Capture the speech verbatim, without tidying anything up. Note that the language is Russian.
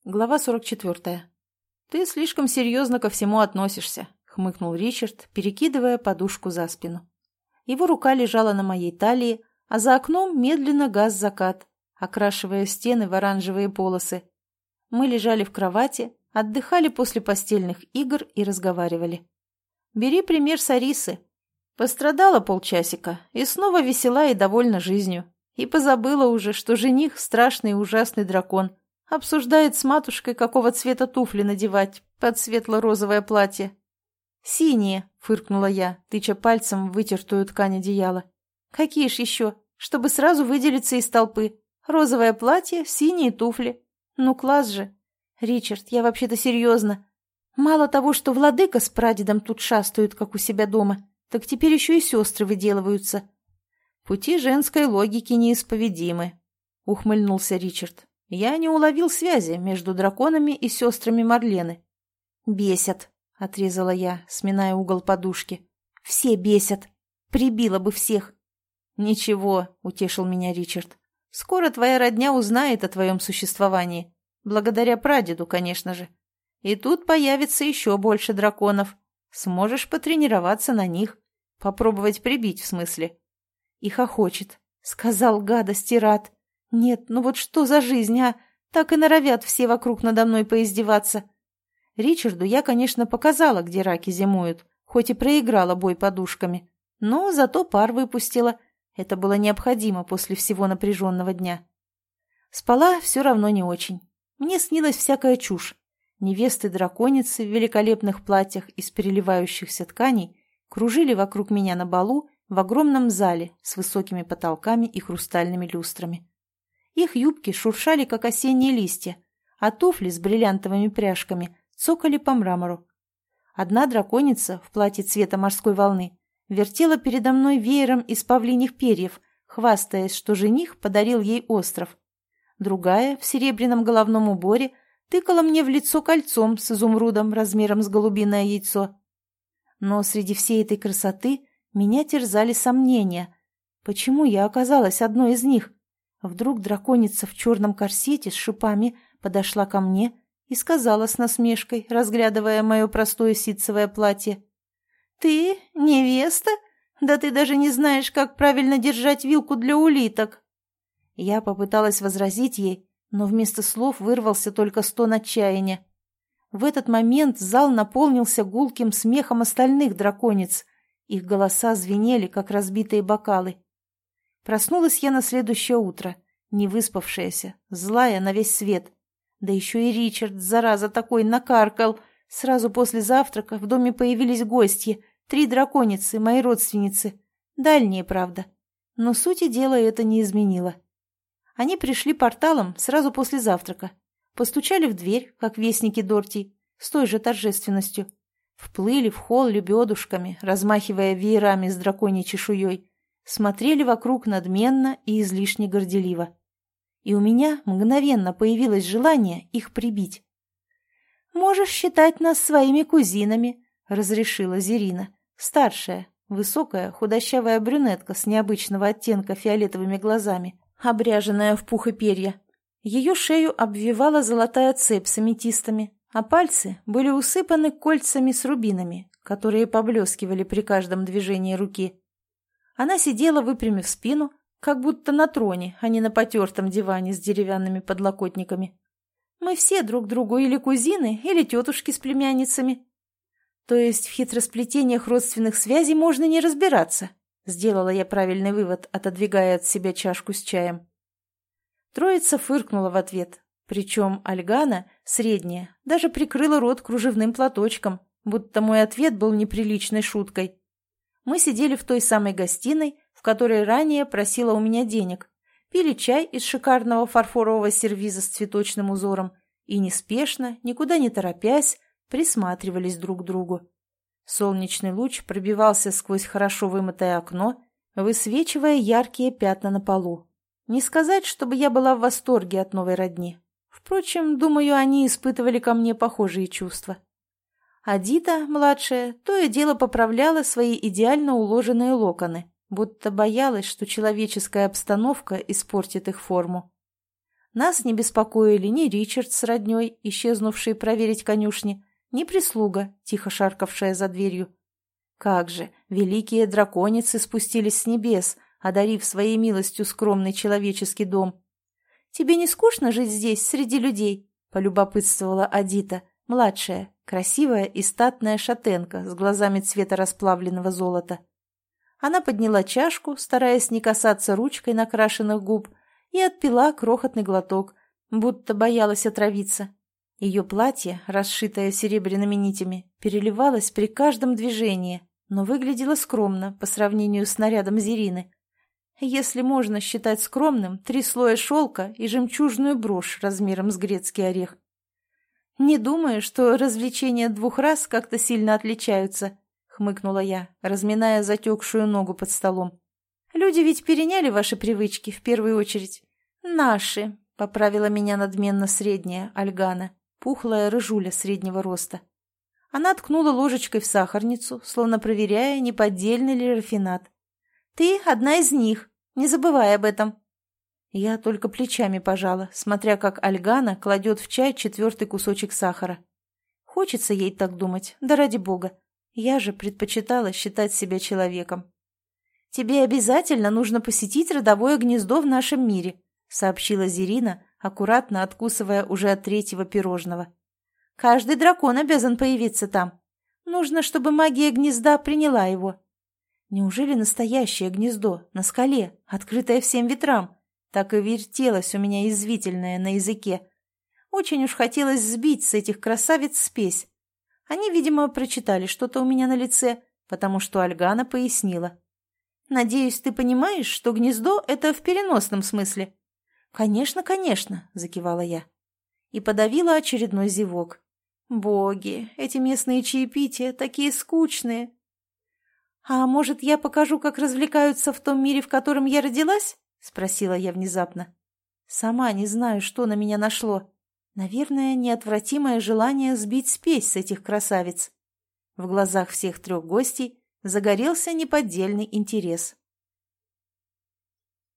Глава сорок четвертая. «Ты слишком серьезно ко всему относишься», — хмыкнул Ричард, перекидывая подушку за спину. Его рука лежала на моей талии, а за окном медленно гас закат, окрашивая стены в оранжевые полосы. Мы лежали в кровати, отдыхали после постельных игр и разговаривали. «Бери пример с Арисы. Пострадала полчасика и снова весела и довольна жизнью. И позабыла уже, что жених — страшный и ужасный дракон. Обсуждает с матушкой, какого цвета туфли надевать под светло-розовое платье. «Синие», — фыркнула я, тыча пальцем в вытертую ткань одеяла. «Какие ж еще? Чтобы сразу выделиться из толпы. Розовое платье, синие туфли. Ну, класс же. Ричард, я вообще-то серьезно. Мало того, что владыка с прадедом тут шастают, как у себя дома, так теперь еще и сестры выделываются». «Пути женской логики неисповедимы», — ухмыльнулся Ричард. «Я не уловил связи между драконами и сестрами Марлены». «Бесят», — отрезала я, сминая угол подушки. «Все бесят. Прибила бы всех». «Ничего», — утешил меня Ричард. «Скоро твоя родня узнает о твоем существовании. Благодаря прадеду, конечно же. И тут появится еще больше драконов. Сможешь потренироваться на них. Попробовать прибить, в смысле». И хохочет. Сказал гадости рад. Нет, ну вот что за жизнь, а? Так и норовят все вокруг надо мной поиздеваться. Ричарду я, конечно, показала, где раки зимуют, хоть и проиграла бой подушками. Но зато пар выпустила. Это было необходимо после всего напряженного дня. Спала все равно не очень. Мне снилась всякая чушь. Невесты-драконицы в великолепных платьях из переливающихся тканей кружили вокруг меня на балу в огромном зале с высокими потолками и хрустальными люстрами. Их юбки шуршали, как осенние листья, а туфли с бриллиантовыми пряжками цокали по мрамору. Одна драконица в платье цвета морской волны вертела передо мной веером из павлиньих перьев, хвастаясь, что жених подарил ей остров. Другая в серебряном головном уборе тыкала мне в лицо кольцом с изумрудом размером с голубиное яйцо. Но среди всей этой красоты меня терзали сомнения. Почему я оказалась одной из них? Вдруг драконица в черном корсете с шипами подошла ко мне и сказала с насмешкой, разглядывая мое простое ситцевое платье. «Ты невеста? Да ты даже не знаешь, как правильно держать вилку для улиток!» Я попыталась возразить ей, но вместо слов вырвался только стон отчаяния. В этот момент зал наполнился гулким смехом остальных дракониц. Их голоса звенели, как разбитые бокалы. Проснулась я на следующее утро, невыспавшаяся, злая на весь свет. Да еще и Ричард, зараза такой, накаркал. Сразу после завтрака в доме появились гостья, три драконицы, мои родственницы. Дальние, правда. Но сути дела это не изменило. Они пришли порталом сразу после завтрака. Постучали в дверь, как вестники Дортий, с той же торжественностью. Вплыли в холл лебедушками, размахивая веерами с драконьей чешуей. Смотрели вокруг надменно и излишне горделиво. И у меня мгновенно появилось желание их прибить. «Можешь считать нас своими кузинами», — разрешила Зерина, старшая, высокая, худощавая брюнетка с необычного оттенка фиолетовыми глазами, обряженная в пух и перья. Ее шею обвивала золотая цепь с аметистами, а пальцы были усыпаны кольцами с рубинами, которые поблескивали при каждом движении руки. Она сидела, выпрямив спину, как будто на троне, а не на потертом диване с деревянными подлокотниками. Мы все друг другу или кузины, или тетушки с племянницами. То есть в хитросплетениях родственных связей можно не разбираться, сделала я правильный вывод, отодвигая от себя чашку с чаем. Троица фыркнула в ответ, причем Альгана, средняя, даже прикрыла рот кружевным платочком, будто мой ответ был неприличной шуткой. Мы сидели в той самой гостиной, в которой ранее просила у меня денег, пили чай из шикарного фарфорового сервиза с цветочным узором и неспешно, никуда не торопясь, присматривались друг к другу. Солнечный луч пробивался сквозь хорошо вымытое окно, высвечивая яркие пятна на полу. Не сказать, чтобы я была в восторге от новой родни. Впрочем, думаю, они испытывали ко мне похожие чувства. А Дита, младшая, то и дело поправляла свои идеально уложенные локоны, будто боялась, что человеческая обстановка испортит их форму. Нас не беспокоили ни Ричард с родней, исчезнувший проверить конюшни, ни прислуга, тихо шаркавшая за дверью. Как же, великие драконицы спустились с небес, одарив своей милостью скромный человеческий дом. «Тебе не скучно жить здесь, среди людей?» — полюбопытствовала Адита, младшая, красивая и статная шатенка с глазами цвета расплавленного золота. Она подняла чашку, стараясь не касаться ручкой накрашенных губ, и отпила крохотный глоток, будто боялась отравиться. Ее платье, расшитое серебряными нитями, переливалось при каждом движении, но выглядело скромно по сравнению с нарядом Зерины. Если можно считать скромным три слоя шелка и жемчужную брошь размером с грецкий орех. «Не думаю, что развлечения двух рас как-то сильно отличаются», — хмыкнула я, разминая затекшую ногу под столом. «Люди ведь переняли ваши привычки в первую очередь». «Наши», — поправила меня надменно средняя Альгана, пухлая рыжуля среднего роста. Она ткнула ложечкой в сахарницу, словно проверяя, не поддельный ли рафинад. «Ты одна из них, не забывай об этом». Я только плечами пожала, смотря как Альгана кладет в чай четвертый кусочек сахара. Хочется ей так думать, да ради бога. Я же предпочитала считать себя человеком. «Тебе обязательно нужно посетить родовое гнездо в нашем мире», сообщила Зерина, аккуратно откусывая уже от третьего пирожного. «Каждый дракон обязан появиться там. Нужно, чтобы магия гнезда приняла его». Неужели настоящее гнездо, на скале, открытое всем ветрам? Так и вертелось у меня язвительное на языке. Очень уж хотелось сбить с этих красавиц спесь. Они, видимо, прочитали что-то у меня на лице, потому что Альгана пояснила. «Надеюсь, ты понимаешь, что гнездо — это в переносном смысле?» «Конечно, конечно», — закивала я. И подавила очередной зевок. «Боги, эти местные чаепития такие скучные!» «А может, я покажу, как развлекаются в том мире, в котором я родилась?» — спросила я внезапно. Сама не знаю, что на меня нашло. Наверное, неотвратимое желание сбить спесь с этих красавиц. В глазах всех трех гостей загорелся неподдельный интерес.